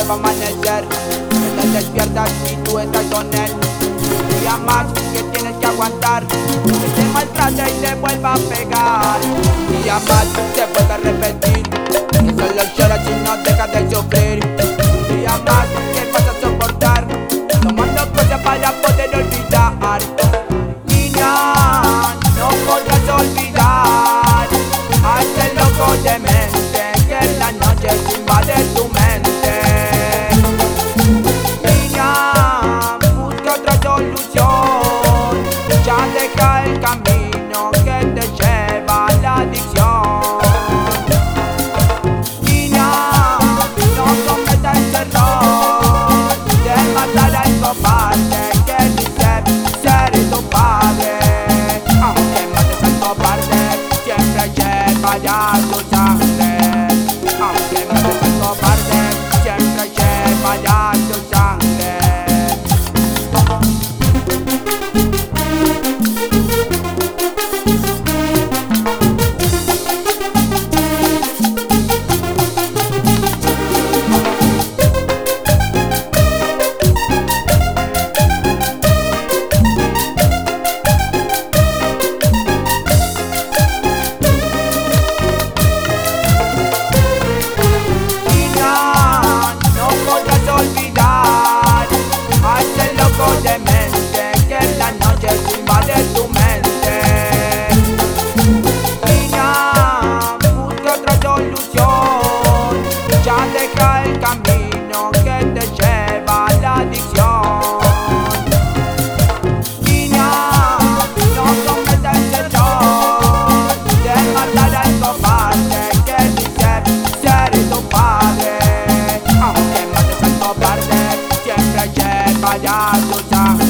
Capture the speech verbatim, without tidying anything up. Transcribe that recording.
va a amanecer. Él te despierta y tú estás con él. Un día más que tienes que aguantar, que te maltrata y te vuelva a pegar. Un día más te vuelve a repetir, que solo lloras y no dejas de sufrir. Un día más que vas a soportar, tomando cosas para poder olvidar. Niña, no podrás olvidar a ese loco de mente que en la noche se invade tu mente. Niña, busca otra solución, ya deja el camino que te lleva a la adicción. Niña, no cometas el error de matar al cobarde que dice ser tu padre. Aunque mates al cobarde, siempre lleva ya tu sangre. Aunque mates al cobarde, siempre lleva ya tu sangre. Olvidar a ese loco de mente que en la noche se invade tu mente. Niña, busca otra solución, ya deja el camino que te lleva a la adicción. Niña, no cometas el error de matar al cobarde que dice ser tu padre. Aunque mates al cobarde, siempre lleva ya tu sangre.